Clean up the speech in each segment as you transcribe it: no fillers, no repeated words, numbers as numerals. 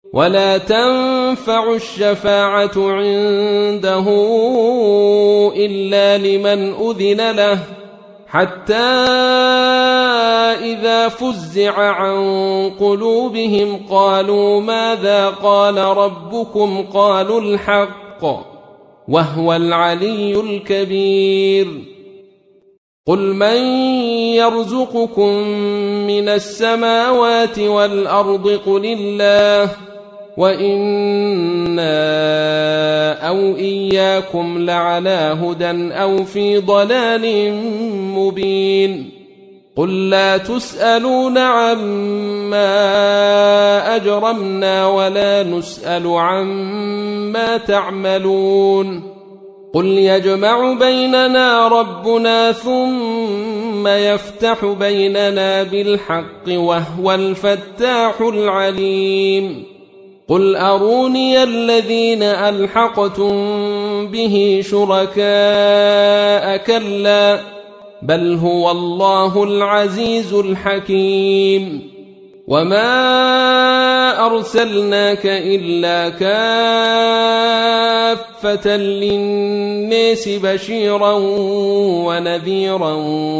ولا تنفع الشفاعة عنده إلا لمن أذن له حتى إذا فزع عن قلوبهم قالوا ماذا قال ربكم قالوا الحق وهو العلي الكبير قل من يرزقكم من السماوات والأرض قل الله وإنا أو إياكم لعلى هدى أو في ضلال مبين قل لا تسألون عما أجرمنا ولا نسأل عما تعملون قل يجمع بيننا ربنا ثم يفتح بيننا بالحق وهو الفتاح العليم قل أروني الذين ألحقتم به شركاء كلا بل هو الله العزيز الحكيم وما أرسلناك إلا كافة للناس بشيرا ونذيرا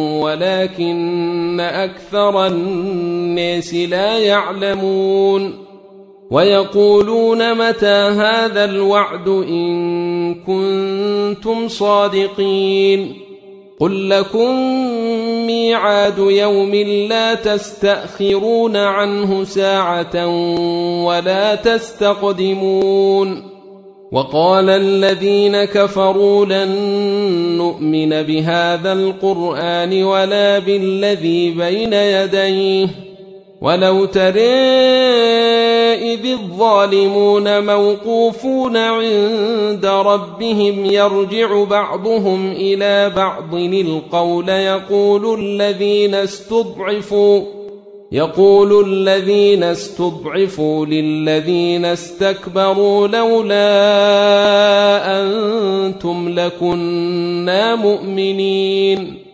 ولكن أكثر الناس لا يعلمون ويقولون متى هذا الوعد إن كنتم صادقين قل لكم ميعاد يوم لا تستأخرون عنه ساعة ولا تستقدمون وقال الذين كفروا لن نؤمن بهذا القرآن ولا بالذي بين يديه ولو ترى إذ الظالمون موقوفون عند ربهم يرجع بعضهم إلى بعض القول يقول الذين استضعفوا للذين استكبروا لولا أنتم لكنا مؤمنين